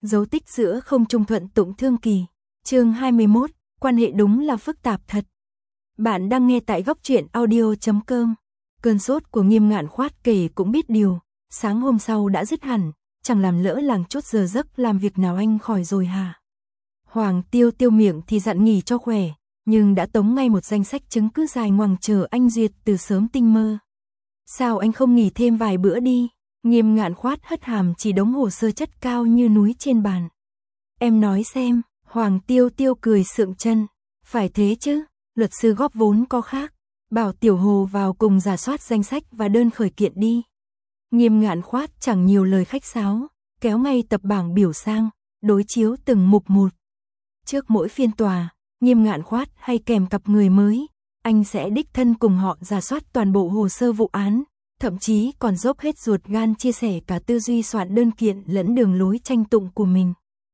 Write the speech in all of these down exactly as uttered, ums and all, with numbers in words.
Dấu tích giữa không trung thuận tụng thương kỳ. Chương hai mươi mốt, quan hệ đúng là phức tạp thật. Bạn đang nghe tại góc truyện audio chấm com. Cơn sốt của Nghiêm Ngạn Khoát kể cũng biết điều, sáng hôm sau đã dứt hẳn, chẳng làm lỡ làng chốt giờ giấc làm việc nào anh khỏi rồi hả? Hoàng Tiêu Tiêu miệng thì dặn nghỉ cho khỏe, nhưng đã tống ngay một danh sách chứng cứ dài ngoằng chờ anh duyệt từ sớm tinh mơ. Sao anh không nghỉ thêm vài bữa đi? Nghiêm Ngạn Khoát hất hàm chỉ đống hồ sơ chất cao như núi trên bàn. Em nói xem, Hoàng Tiêu Tiêu cười sượng chân. Phải thế chứ, luật sư góp vốn có khác. Bảo Tiểu Hồ vào cùng rà soát danh sách và đơn khởi kiện đi. Nghiêm Ngạn Khoát chẳng nhiều lời khách sáo, kéo ngay tập bảng biểu sang, đối chiếu từng mục một. Trước mỗi phiên tòa, Nghiêm Ngạn Khoát hay kèm cặp người mới, anh sẽ đích thân cùng họ rà soát toàn bộ hồ sơ vụ án, thậm chí còn dốc hết ruột gan chia sẻ cả tư duy soạn đơn kiện lẫn đường lối tranh tụng của mình.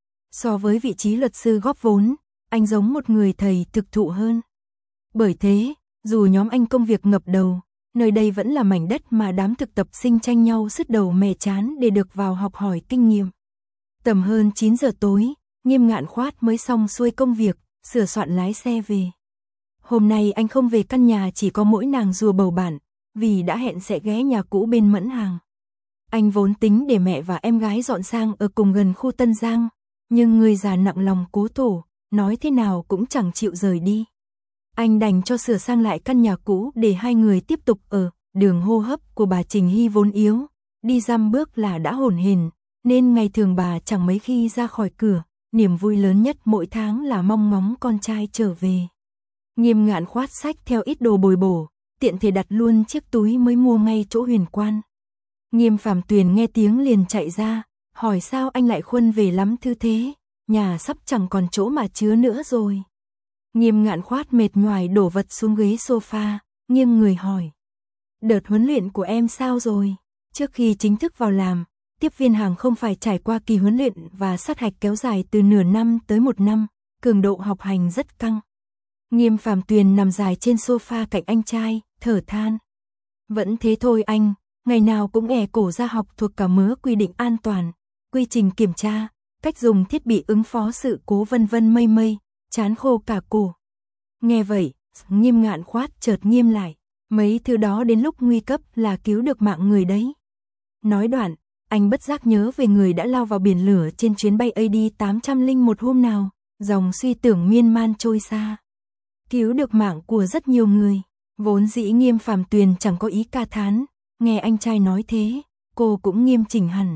So với vị trí luật sư góp vốn, anh giống một người thầy thực thụ hơn. Bởi thế, dù nhóm anh công việc ngập đầu, nơi đây vẫn là mảnh đất mà đám thực tập sinh tranh nhau sứt đầu mẻ chán để được vào học hỏi kinh nghiệm. Tầm hơn chín giờ tối, Nghiêm Ngạn Khoát mới xong xuôi công việc, sửa soạn lái xe về. Hôm nay anh không về căn nhà chỉ có mỗi nàng rùa bầu bạn, vì đã hẹn sẽ ghé nhà cũ bên Mẫn Hàng. Anh vốn tính để mẹ và em gái dọn sang ở cùng gần khu Tân Giang, nhưng người già nặng lòng cố tổ, nói thế nào cũng chẳng chịu rời đi. Anh đành cho sửa sang lại căn nhà cũ để hai người tiếp tục ở. Đường hô hấp của bà Trình Hy vốn yếu, đi dăm bước là đã hổn hển, nên ngày thường bà chẳng mấy khi ra khỏi cửa, niềm vui lớn nhất mỗi tháng là mong ngóng con trai trở về. Nghiêm Ngạn Khoát xách theo ít đồ bồi bổ, tiện thể đặt luôn chiếc túi mới mua ngay chỗ Huyền Quan. Nghiêm Phàm Tuyền nghe tiếng liền chạy ra, hỏi sao anh lại khuân về lắm thư thế, nhà sắp chẳng còn chỗ mà chứa nữa rồi. Nghiêm Ngạn Khoát mệt nhoài đổ vật xuống ghế sofa, nghiêng người hỏi. Đợt huấn luyện của em sao rồi? Trước khi chính thức vào làm, tiếp viên hàng không phải trải qua kỳ huấn luyện và sát hạch kéo dài từ nửa năm tới một năm, cường độ học hành rất căng. Nghiêm Phàm Tuyền nằm dài trên sofa cạnh anh trai, thở than. Vẫn thế thôi anh, ngày nào cũng ẻ cổ ra học thuộc cả mớ quy định an toàn, quy trình kiểm tra, cách dùng thiết bị ứng phó sự cố vân vân mây mây, chán khô cả cổ. Nghe vậy, Nghiêm Ngạn Khoát chợt nghiêm lại, mấy thứ đó đến lúc nguy cấp là cứu được mạng người đấy. Nói đoạn, anh bất giác nhớ về người đã lao vào biển lửa trên chuyến bay A D tám trăm lẻ một hôm nào, dòng suy tưởng miên man trôi xa. Cứu được mạng của rất nhiều người, vốn dĩ Nghiêm Phàm Tuyền chẳng có ý ca thán, nghe anh trai nói thế, cô cũng nghiêm chỉnh hẳn.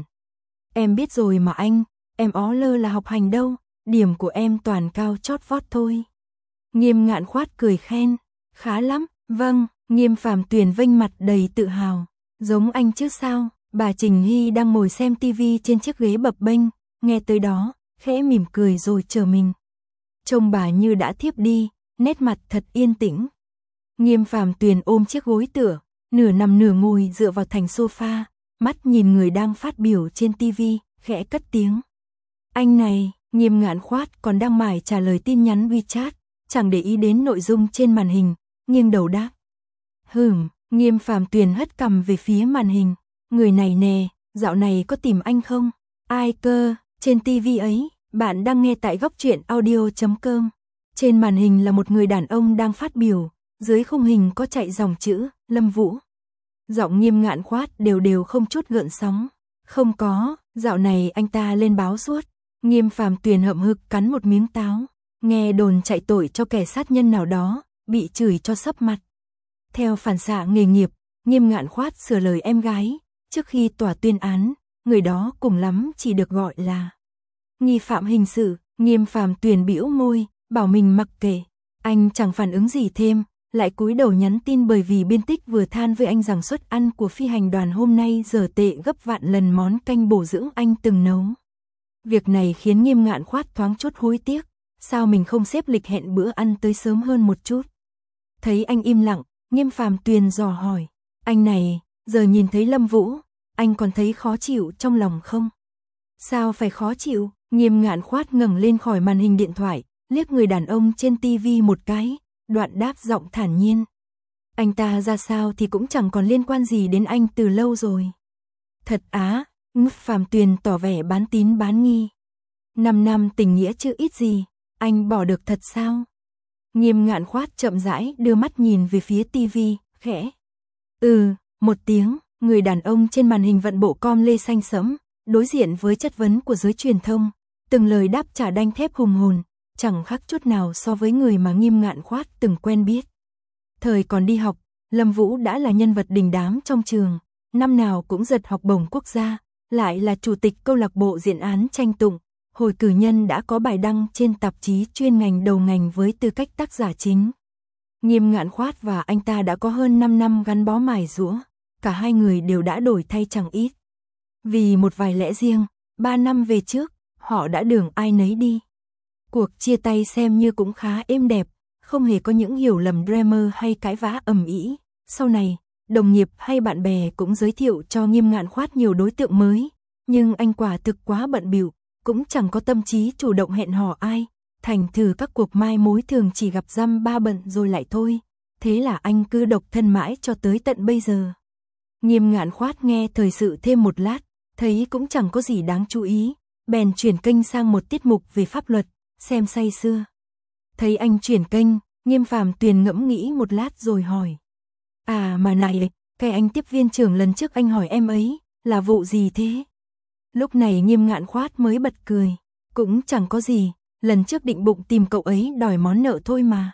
Em biết rồi mà anh, em ó lơ là học hành đâu, điểm của em toàn cao chót vót thôi. Nghiêm Ngạn Khoát cười khen, khá lắm, vâng. Nghiêm Phàm Tuyền vênh mặt đầy tự hào, giống anh chứ sao. Bà Trình Hy đang ngồi xem tivi trên chiếc ghế bập bênh, nghe tới đó, khẽ mỉm cười rồi chờ mình. Trông bà như đã thiếp đi, nét mặt thật yên tĩnh. Nghiêm Phàm Tuyền ôm chiếc gối tựa, nửa nằm nửa ngồi dựa vào thành sofa, mắt nhìn người đang phát biểu trên tivi, khẽ cất tiếng. Anh này, Nghiêm Ngạn Khoát còn đang mải trả lời tin nhắn WeChat, chẳng để ý đến nội dung trên màn hình, nghiêng đầu đáp. Hừm, Nghiêm Phàm Tuyền hất cằm về phía màn hình. Người này nè, dạo này có tìm anh không? Ai cơ, trên tivi ấy, bạn đang nghe tại góc truyện audio chấm com. Trên màn hình là một người đàn ông đang phát biểu, dưới khung hình có chạy dòng chữ, Lâm Vũ. Giọng Nghiêm Ngạn Khoát đều đều không chút gợn sóng. Không có, dạo này anh ta lên báo suốt. Nghiêm Phàm Tuyền hậm hực cắn một miếng táo, nghe đồn chạy tội cho kẻ sát nhân nào đó, bị chửi cho sấp mặt. Theo phản xạ nghề nghiệp, Nghiêm Ngạn Khoát sửa lời em gái, trước khi tòa tuyên án, người đó cùng lắm chỉ được gọi là nghi phạm hình sự. Nghiêm Phàm Tuyền bĩu môi, bảo mình mặc kệ. Anh chẳng phản ứng gì thêm, lại cúi đầu nhắn tin bởi vì biên tích vừa than với anh rằng suất ăn của phi hành đoàn hôm nay giờ tệ gấp vạn lần món canh bổ dưỡng anh từng nấu. Việc này khiến Nghiêm Ngạn Khoát thoáng chút hối tiếc, sao mình không xếp lịch hẹn bữa ăn tới sớm hơn một chút. Thấy anh im lặng, Nghiêm Phàm Tuyền dò hỏi, anh này, giờ nhìn thấy Lâm Vũ, anh còn thấy khó chịu trong lòng không? Sao phải khó chịu? Nghiêm Ngạn Khoát ngẩng lên khỏi màn hình điện thoại, liếc người đàn ông trên tivi một cái, đoạn đáp giọng thản nhiên. Anh ta ra sao thì cũng chẳng còn liên quan gì đến anh từ lâu rồi. Thật á, Nghiêm Phàm Tuyền tỏ vẻ bán tín bán nghi. Năm năm tình nghĩa chứ ít gì, anh bỏ được thật sao? Nghiêm Ngạn Khoát chậm rãi đưa mắt nhìn về phía tivi, khẽ. Ừ, một tiếng, người đàn ông trên màn hình vận bộ com lê xanh sẫm, đối diện với chất vấn của giới truyền thông, từng lời đáp trả đanh thép hùng hồn, chẳng khác chút nào so với người mà Nghiêm Ngạn Khoát từng quen biết. Thời còn đi học, Lâm Vũ đã là nhân vật đình đám trong trường, năm nào cũng giật học bổng quốc gia, lại là chủ tịch câu lạc bộ diễn án tranh tụng, hồi cử nhân đã có bài đăng trên tạp chí chuyên ngành đầu ngành với tư cách tác giả chính. Nghiêm Ngạn Khoát và anh ta đã có hơn năm năm gắn bó mài giũa, cả hai người đều đã đổi thay chẳng ít. Vì một vài lẽ riêng, ba năm về trước, họ đã đường ai nấy đi. Cuộc chia tay xem như cũng khá êm đẹp, không hề có những hiểu lầm drama hay cãi vã ầm ĩ. Sau này, đồng nghiệp hay bạn bè cũng giới thiệu cho Nghiêm Ngạn Khoát nhiều đối tượng mới, nhưng anh quả thực quá bận bịu, cũng chẳng có tâm trí chủ động hẹn hò ai, thành thử các cuộc mai mối thường chỉ gặp dăm ba bận rồi lại thôi. Thế là anh cứ độc thân mãi cho tới tận bây giờ. Nghiêm Ngạn Khoát nghe thời sự thêm một lát, thấy cũng chẳng có gì đáng chú ý, bèn chuyển kênh sang một tiết mục về pháp luật, xem say sưa. Thấy anh chuyển kênh, Nghiêm Phàm Tuyền ngẫm nghĩ một lát rồi hỏi. À mà này, cái anh tiếp viên trưởng lần trước anh hỏi em ấy, là vụ gì thế? Lúc này Nghiêm Ngạn Khoát mới bật cười, cũng chẳng có gì, lần trước định bụng tìm cậu ấy đòi món nợ thôi mà.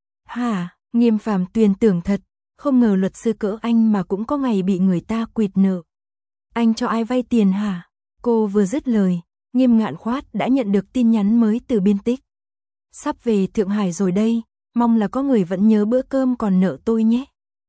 Hả, Nghiêm Phàm Tuyền tưởng thật, không ngờ luật sư cỡ anh mà cũng có ngày bị người ta quỵt nợ. Anh cho ai vay tiền hả? Cô vừa dứt lời, Nghiêm Ngạn Khoát đã nhận được tin nhắn mới từ Biên Tích. Sắp về Thượng Hải rồi đây, mong là có người vẫn nhớ bữa cơm còn nợ tôi nhé.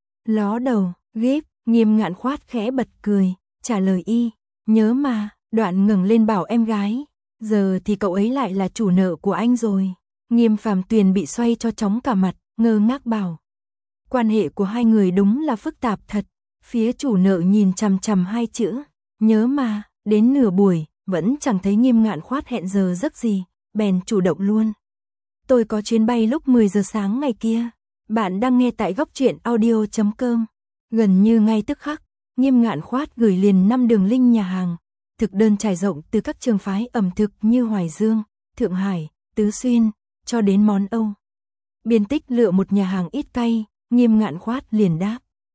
Ló đầu, ghép, Nghiêm Ngạn Khoát khẽ bật cười, trả lời y, nhớ mà, đoạn ngẩng lên bảo em gái, giờ thì cậu ấy lại là chủ nợ của anh rồi. Nghiêm Phàm Tuyền bị xoay cho chóng cả mặt, ngơ ngác bảo. Quan hệ của hai người đúng là phức tạp thật, phía chủ nợ nhìn chằm chằm hai chữ, nhớ mà, đến nửa buổi, vẫn chẳng thấy Nghiêm Ngạn Khoát hẹn giờ giấc gì, bèn chủ động luôn. Tôi có chuyến bay lúc mười giờ sáng ngày kia. Bạn đang nghe tại góc truyện audio chấm com. Gần như ngay tức khắc, Nghiêm Ngạn Khoát gửi liền năm đường link nhà hàng, thực đơn trải rộng từ các trường phái ẩm thực như Hoài Dương, Thượng Hải, Tứ Xuyên, cho đến món Âu. Biên Tích lựa một nhà hàng ít cay, Nghiêm Ngạn Khoát liền đáp.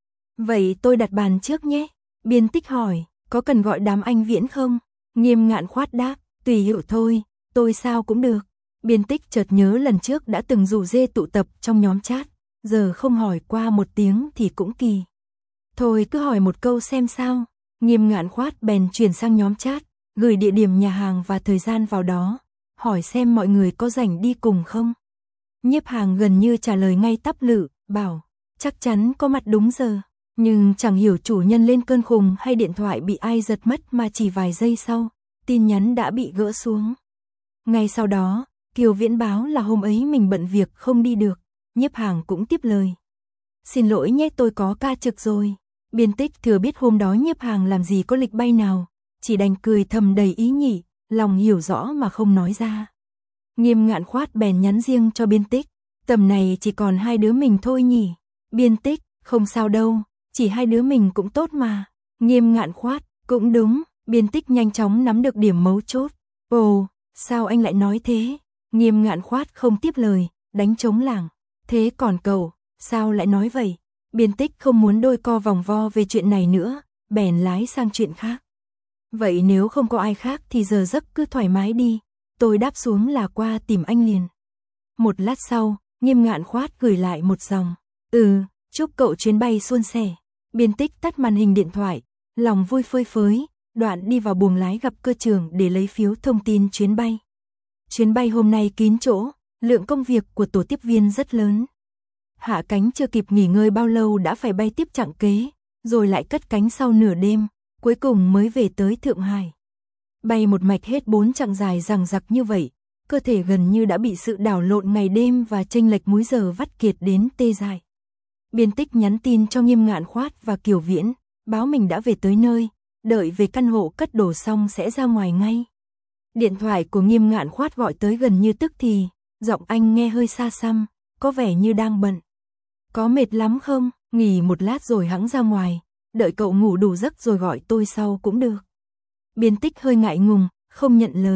Vậy tôi đặt bàn trước nhé. Biên Tích hỏi, có cần gọi đám anh Viễn không? Nghiêm Ngạn Khoát đáp, tùy hiệu thôi, tôi sao cũng được. Biên Tích chợt nhớ lần trước đã từng rủ dê tụ tập trong nhóm chat, giờ không hỏi qua một tiếng thì cũng kỳ. Thôi cứ hỏi một câu xem sao. Nghiêm Ngạn Khoát bèn chuyển sang nhóm chat, gửi địa điểm nhà hàng và thời gian vào đó, hỏi xem mọi người có rảnh đi cùng không. Nhiếp Hàng gần như trả lời ngay tắp lự, bảo, chắc chắn có mặt đúng giờ, nhưng chẳng hiểu chủ nhân lên cơn khùng hay điện thoại bị ai giật mất mà chỉ vài giây sau, tin nhắn đã bị gỡ xuống. Ngay sau đó, Kiều Viễn báo là hôm ấy mình bận việc không đi được, Nhiếp Hàng cũng tiếp lời. Xin lỗi nhé, tôi có ca trực rồi. Biên Tích thừa biết hôm đó Nhiếp Hàng làm gì có lịch bay nào, chỉ đành cười thầm đầy ý nhị, lòng hiểu rõ mà không nói ra. Nghiêm Ngạn Khoát bèn nhắn riêng cho Biên Tích, tầm này chỉ còn hai đứa mình thôi nhỉ. Biên Tích, không sao đâu, chỉ hai đứa mình cũng tốt mà. Nghiêm Ngạn Khoát, cũng đúng. Biên Tích nhanh chóng nắm được điểm mấu chốt. Ồ, sao anh lại nói thế? Nghiêm Ngạn Khoát không tiếp lời, đánh trống lảng. Thế còn cậu, sao lại nói vậy? Biên Tích không muốn đôi co vòng vo về chuyện này nữa, bèn lái sang chuyện khác. Vậy nếu không có ai khác thì giờ giấc cứ thoải mái đi, tôi đáp xuống là qua tìm anh liền. Một lát sau, Nghiêm Ngạn Khoát gửi lại một dòng. Ừ, chúc cậu chuyến bay suôn sẻ. Biên Tích tắt màn hình điện thoại, lòng vui phơi phới, đoạn đi vào buồng lái gặp cơ trưởng để lấy phiếu thông tin chuyến bay. Chuyến bay hôm nay kín chỗ, lượng công việc của tổ tiếp viên rất lớn. Hạ cánh chưa kịp nghỉ ngơi bao lâu đã phải bay tiếp chặng kế, rồi lại cất cánh sau nửa đêm, cuối cùng mới về tới Thượng Hải. Bay một mạch hết bốn chặng dài dằng dặc như vậy, cơ thể gần như đã bị sự đảo lộn ngày đêm và chênh lệch múi giờ vắt kiệt đến tê dại. Biên Tích nhắn tin cho Nghiêm Ngạn Khoát và Kiều Viễn, báo mình đã về tới nơi, đợi về căn hộ cất đồ xong sẽ ra ngoài ngay. Điện thoại của Nghiêm Ngạn Khoát gọi tới gần như tức thì, giọng anh nghe hơi xa xăm, có vẻ như đang bận. Có mệt lắm không? Nghỉ một lát rồi hẵng ra ngoài, đợi cậu ngủ đủ giấc rồi gọi tôi sau cũng được. Biên Tích hơi ngại ngùng, không nhận lời.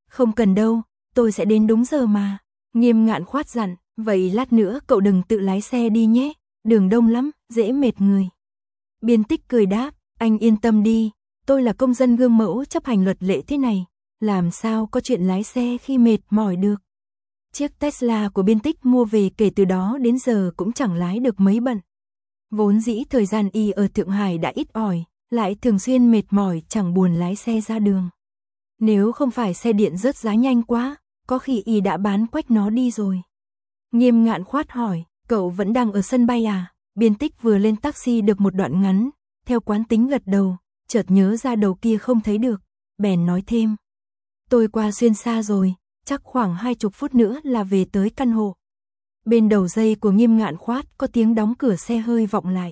Không cần đâu, tôi sẽ đến đúng giờ mà. Nghiêm Ngạn Khoát dặn, vậy lát nữa cậu đừng tự lái xe đi nhé, đường đông lắm, dễ mệt người. Biên Tích cười đáp, anh yên tâm đi, tôi là công dân gương mẫu chấp hành luật lệ thế này, làm sao có chuyện lái xe khi mệt mỏi được. Chiếc Tesla của Biên Tích mua về kể từ đó đến giờ cũng chẳng lái được mấy bận. Vốn dĩ thời gian y ở Thượng Hải đã ít ỏi, lại thường xuyên mệt mỏi chẳng buồn lái xe ra đường. Nếu không phải xe điện rớt giá nhanh quá, có khi y đã bán quách nó đi rồi. Nghiêm Ngạn Khoát hỏi, cậu vẫn đang ở sân bay à? Biên Tích vừa lên taxi được một đoạn ngắn, theo quán tính gật đầu, chợt nhớ ra đầu kia không thấy được, bèn nói thêm. Tôi qua xuyên xa rồi, chắc khoảng hai chục phút nữa là về tới căn hộ. Bên đầu dây của Nghiêm Ngạn Khoát có tiếng đóng cửa xe hơi vọng lại.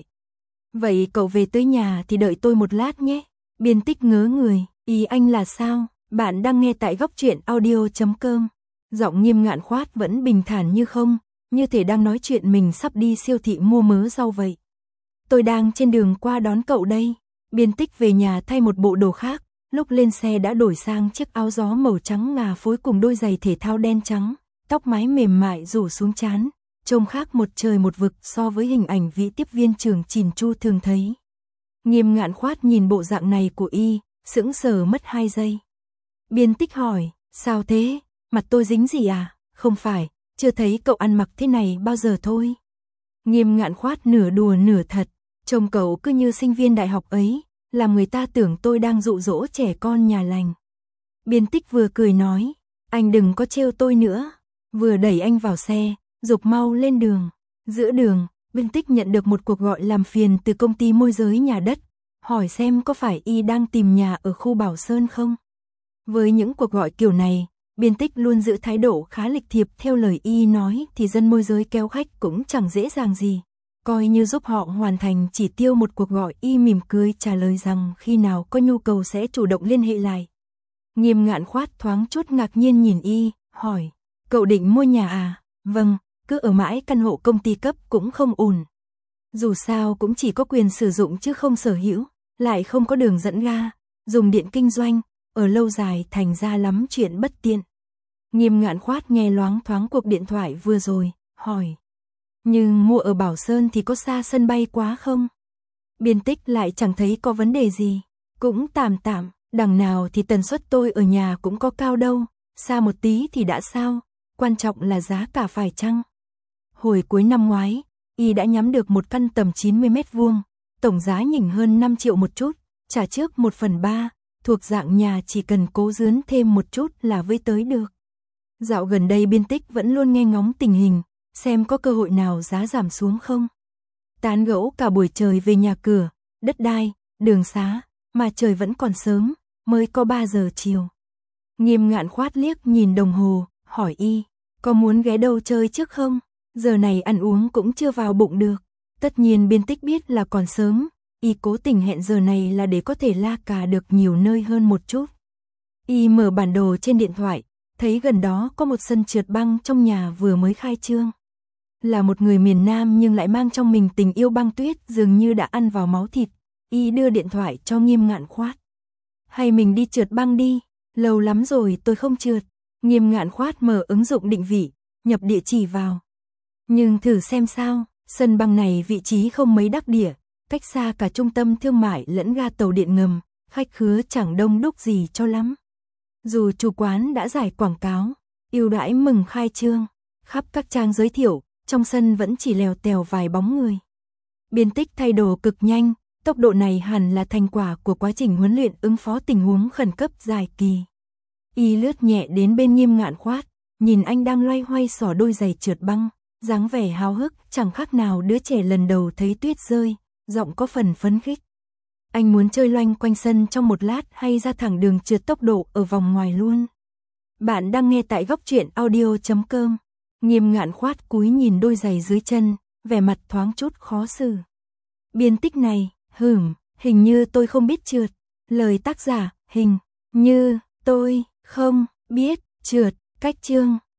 Vậy cậu về tới nhà thì đợi tôi một lát nhé. Biên Tích ngớ người, ý anh là sao? Bạn đang nghe tại góc truyện audio chấm com. Giọng Nghiêm Ngạn Khoát vẫn bình thản như không, như thể đang nói chuyện mình sắp đi siêu thị mua mớ rau vậy. Tôi đang trên đường qua đón cậu đây. Biên Tích về nhà thay một bộ đồ khác, lúc lên xe đã đổi sang chiếc áo gió màu trắng ngà phối cùng đôi giày thể thao đen trắng, tóc mái mềm mại rủ xuống trán, trông khác một trời một vực so với hình ảnh vị tiếp viên trưởng chỉn chu thường thấy. Nghiêm Ngạn Khoát nhìn bộ dạng này của y, sững sờ mất hai giây. Biên Tích hỏi, sao thế, mặt tôi dính gì à? Không phải, chưa thấy cậu ăn mặc thế này bao giờ thôi. Nghiêm Ngạn Khoát nửa đùa nửa thật, trông cậu cứ như sinh viên đại học ấy, làm người ta tưởng tôi đang dụ dỗ trẻ con nhà lành. Biên Tích vừa cười nói, anh đừng có trêu tôi nữa, vừa đẩy anh vào xe, giục mau lên đường. Giữa đường, Biên Tích nhận được một cuộc gọi làm phiền từ công ty môi giới nhà đất, hỏi xem có phải y đang tìm nhà ở khu Bảo Sơn không. Với những cuộc gọi kiểu này, Biên Tích luôn giữ thái độ khá lịch thiệp, theo lời y nói thì dân môi giới kéo khách cũng chẳng dễ dàng gì. Coi như giúp họ hoàn thành chỉ tiêu một cuộc gọi, y mỉm cười trả lời rằng khi nào có nhu cầu sẽ chủ động liên hệ lại. Nghiêm Ngạn Khoát thoáng chút ngạc nhiên nhìn y, hỏi, cậu định mua nhà à? Vâng, cứ ở mãi căn hộ công ty cấp cũng không ổn. Dù sao cũng chỉ có quyền sử dụng chứ không sở hữu, lại không có đường dẫn ga, dùng điện kinh doanh, ở lâu dài thành ra lắm chuyện bất tiện. Nghiêm Ngạn Khoát nghe loáng thoáng cuộc điện thoại vừa rồi, hỏi, nhưng mua ở Bảo Sơn thì có xa sân bay quá không? Biên Tích lại chẳng thấy có vấn đề gì, cũng tạm tạm, đằng nào thì tần suất tôi ở nhà cũng có cao đâu, xa một tí thì đã sao, quan trọng là giá cả phải chăng. Hồi cuối năm ngoái, y đã nhắm được một căn tầm chín mươi mét vuông, tổng giá nhỉnh hơn năm triệu một chút, trả trước một phần ba, thuộc dạng nhà chỉ cần cố dướn thêm một chút là với tới được. Dạo gần đây Biên Tích vẫn luôn nghe ngóng tình hình, xem có cơ hội nào giá giảm xuống không. Tán gẫu cả buổi trời về nhà cửa, đất đai, đường xá, mà trời vẫn còn sớm, mới có ba giờ chiều. Nghiêm Ngạn Khoát liếc nhìn đồng hồ, hỏi y, có muốn ghé đâu chơi trước không? Giờ này ăn uống cũng chưa vào bụng được. Tất nhiên Biên Tích biết là còn sớm, y cố tình hẹn giờ này là để có thể la cà được nhiều nơi hơn một chút. Y mở bản đồ trên điện thoại, thấy gần đó có một sân trượt băng trong nhà vừa mới khai trương. Là một người miền Nam nhưng lại mang trong mình tình yêu băng tuyết dường như đã ăn vào máu thịt. Y đưa điện thoại cho Nghiêm Ngạn Khoát. Hay mình đi trượt băng đi, lâu lắm rồi tôi không trượt. Nghiêm Ngạn Khoát mở ứng dụng định vị, nhập địa chỉ vào. Nhưng thử xem sao, sân băng này vị trí không mấy đắc địa, cách xa cả trung tâm thương mại lẫn ga tàu điện ngầm, khách khứa chẳng đông đúc gì cho lắm. Dù chủ quán đã giải quảng cáo, ưu đãi mừng khai trương, khắp các trang giới thiệu, trong sân vẫn chỉ lèo tèo vài bóng người. Biên Tích thay đồ cực nhanh, tốc độ này hẳn là thành quả của quá trình huấn luyện ứng phó tình huống khẩn cấp dài kỳ. Y lướt nhẹ đến bên Nghiêm Ngạn Khoát, nhìn anh đang loay hoay xỏ đôi giày trượt băng, dáng vẻ háo hức chẳng khác nào đứa trẻ lần đầu thấy tuyết rơi, giọng có phần phấn khích. Anh muốn chơi loanh quanh sân trong một lát hay ra thẳng đường trượt tốc độ ở vòng ngoài luôn? Bạn đang nghe tại góc truyện audio chấm com. Nghiêm Ngạn Khoát cúi nhìn đôi giày dưới chân, vẻ mặt thoáng chút khó xử. Biên Tích này, hửm, hình như tôi không biết trượt. Lời tác giả, hình như tôi không biết trượt. Cách chương